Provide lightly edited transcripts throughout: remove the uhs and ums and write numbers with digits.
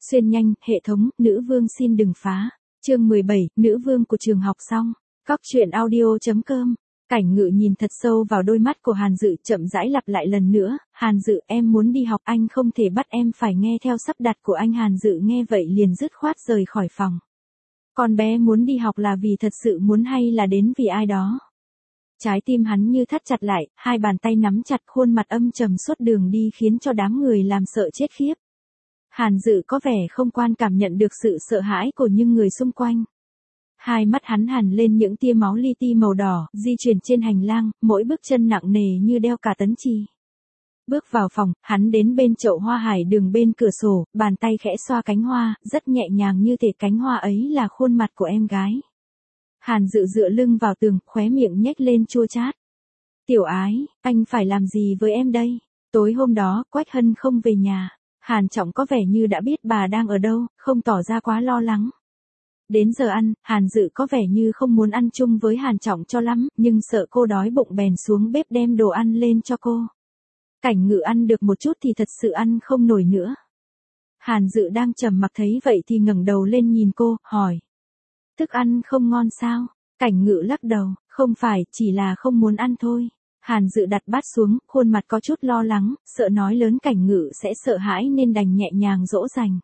Xuyên nhanh, hệ thống, nữ vương xin đừng phá. Chương 17, nữ vương của trường học xong. Cóc truyện audio.com. Cảnh Ngự nhìn thật sâu vào đôi mắt của Hàn Dự, chậm rãi lặp lại lần nữa, Hàn Dự, em muốn đi học, anh không thể bắt em phải nghe theo sắp đặt của anh. Hàn Dự nghe vậy liền dứt khoát rời khỏi phòng. Con bé muốn đi học là vì thật sự muốn hay là đến vì ai đó? Trái tim hắn như thắt chặt lại, hai bàn tay nắm chặt, khuôn mặt âm trầm suốt đường đi khiến cho đám người làm sợ chết khiếp. Hàn Dự có vẻ không quan cảm nhận được sự sợ hãi của những người xung quanh. Hai mắt hắn hằn lên những tia máu li ti màu đỏ, di chuyển trên hành lang, mỗi bước chân nặng nề như đeo cả tấn chì. Bước vào phòng, hắn đến bên chậu hoa hải đường bên cửa sổ, bàn tay khẽ xoa cánh hoa, rất nhẹ nhàng như thể cánh hoa ấy là khuôn mặt của em gái. Hàn Dự dựa lưng vào tường, khóe miệng nhếch lên chua chát. Tiểu Ái, anh phải làm gì với em đây? Tối hôm đó, Quách Hân không về nhà. Hàn Trọng có vẻ như đã biết bà đang ở đâu, không tỏ ra quá lo lắng. Đến giờ ăn, Hàn Dự có vẻ như không muốn ăn chung với Hàn Trọng cho lắm, nhưng sợ cô đói bụng bèn xuống bếp đem đồ ăn lên cho cô. Cảnh Ngự ăn được một chút thì thật sự ăn không nổi nữa. Hàn Dự đang trầm mặc thấy vậy thì ngẩng đầu lên nhìn cô, hỏi. Thức ăn không ngon sao? Cảnh Ngự lắc đầu, không phải, chỉ là không muốn ăn thôi. Hàn Dự đặt bát xuống, khuôn mặt có chút lo lắng, sợ nói lớn Cảnh Ngự sẽ sợ hãi nên đành nhẹ nhàng dỗ dành.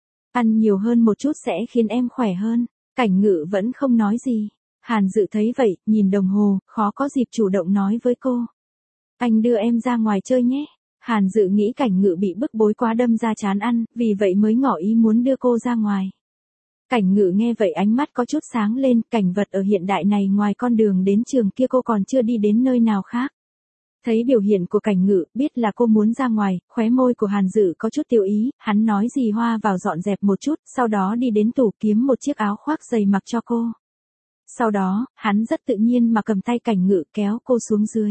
Ăn nhiều hơn một chút sẽ khiến em khỏe hơn. Cảnh Ngự vẫn không nói gì. Hàn Dự thấy vậy, nhìn đồng hồ, khó có dịp chủ động nói với cô. Anh đưa em ra ngoài chơi nhé. Hàn Dự nghĩ Cảnh Ngự bị bức bối quá đâm ra chán ăn, vì vậy mới ngỏ ý muốn đưa cô ra ngoài. Cảnh Ngự nghe vậy ánh mắt có chút sáng lên, cảnh vật ở hiện đại này ngoài con đường đến trường kia cô còn chưa đi đến nơi nào khác. Thấy biểu hiện của Cảnh Ngự, biết là cô muốn ra ngoài, khóe môi của Hàn Dự có chút tiêu ý, hắn nói gì hoa vào dọn dẹp một chút, sau đó đi đến tủ kiếm một chiếc áo khoác dày mặc cho cô. Sau đó, hắn rất tự nhiên mà cầm tay Cảnh Ngự kéo cô xuống dưới.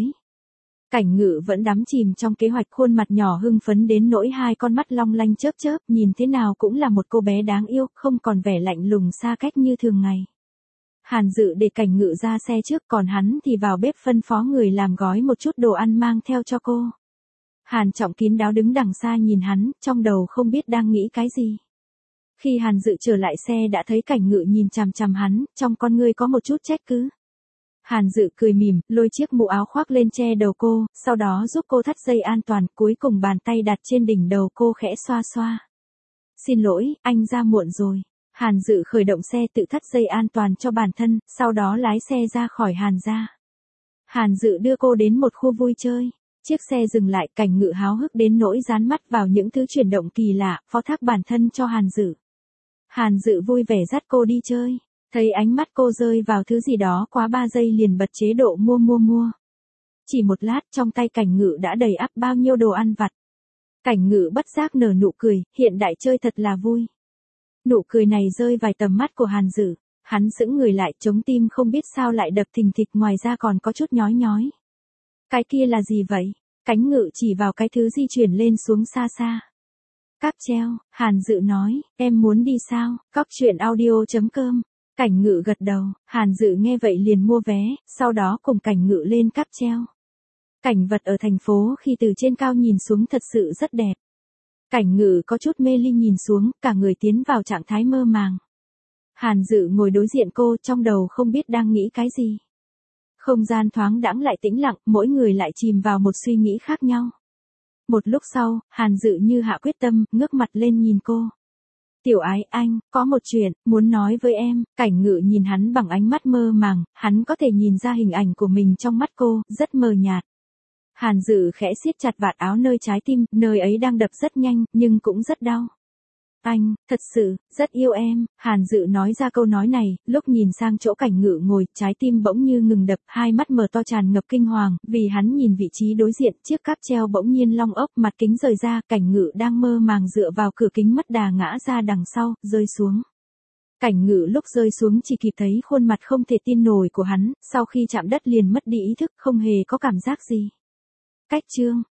Cảnh Ngự vẫn đắm chìm trong kế hoạch, khuôn mặt nhỏ hưng phấn đến nỗi hai con mắt long lanh chớp chớp, nhìn thế nào cũng là một cô bé đáng yêu, không còn vẻ lạnh lùng xa cách như thường ngày. Hàn Dự để Cảnh Ngự ra xe trước, còn hắn thì vào bếp phân phó người làm gói một chút đồ ăn mang theo cho cô. Hàn Trọng kín đáo đứng đằng xa nhìn hắn, trong đầu không biết đang nghĩ cái gì. Khi Hàn Dự trở lại xe đã thấy Cảnh Ngự nhìn chằm chằm hắn, trong con ngươi có một chút trách cứ. Hàn Dự cười mỉm, lôi chiếc mũ áo khoác lên che đầu cô, sau đó giúp cô thắt dây an toàn, cuối cùng bàn tay đặt trên đỉnh đầu cô khẽ xoa xoa. Xin lỗi, anh ra muộn rồi. Hàn Dự khởi động xe tự thắt dây an toàn cho bản thân, sau đó lái xe ra khỏi Hàn gia. Hàn Dự đưa cô đến một khu vui chơi. Chiếc xe dừng lại, Cảnh Ngự háo hức đến nỗi dán mắt vào những thứ chuyển động kỳ lạ, phó thác bản thân cho Hàn Dự. Hàn Dự vui vẻ dắt cô đi chơi. Thấy ánh mắt cô rơi vào thứ gì đó quá 3 giây liền bật chế độ mua. Chỉ một lát trong tay Cảnh Ngự đã đầy ắp bao nhiêu đồ ăn vặt. Cảnh Ngự bất giác nở nụ cười, hiện đại chơi thật là vui. Nụ cười này rơi vào tầm mắt của Hàn Dự, hắn sững người lại, chống tim không biết sao lại đập thình thịch, ngoài ra còn có chút nhói nhói. Cái kia là gì vậy? Cảnh Ngự chỉ vào cái thứ di chuyển lên xuống xa xa. Cáp treo, Hàn Dự nói, em muốn đi sao? Cóc truyện audio.com. Cảnh Ngự gật đầu, Hàn Dự nghe vậy liền mua vé, sau đó cùng Cảnh Ngự lên cáp treo. Cảnh vật ở thành phố khi từ trên cao nhìn xuống thật sự rất đẹp. Cảnh Ngự có chút mê ly nhìn xuống, cả người tiến vào trạng thái mơ màng. Hàn Dự ngồi đối diện cô, trong đầu không biết đang nghĩ cái gì. Không gian thoáng đãng lại tĩnh lặng, mỗi người lại chìm vào một suy nghĩ khác nhau. Một lúc sau, Hàn Dự như hạ quyết tâm, ngước mặt lên nhìn cô. Tiểu Ái, anh, có một chuyện, muốn nói với em. Cảnh Ngự nhìn hắn bằng ánh mắt mơ màng, hắn có thể nhìn ra hình ảnh của mình trong mắt cô, rất mờ nhạt. Hàn Dự khẽ siết chặt vạt áo nơi trái tim, nơi ấy đang đập rất nhanh, nhưng cũng rất đau. Anh, thật sự, rất yêu em. Hàn Dự nói ra câu nói này, lúc nhìn sang chỗ Cảnh Ngự ngồi, trái tim bỗng như ngừng đập, hai mắt mở to tràn ngập kinh hoàng, vì hắn nhìn vị trí đối diện, chiếc cáp treo bỗng nhiên long ốc, mặt kính rời ra, Cảnh Ngự đang mơ màng dựa vào cửa kính mất đà ngã ra đằng sau, rơi xuống. Cảnh Ngự lúc rơi xuống chỉ kịp thấy khuôn mặt không thể tin nổi của hắn, sau khi chạm đất liền mất đi ý thức, không hề có cảm giác gì. Cách chương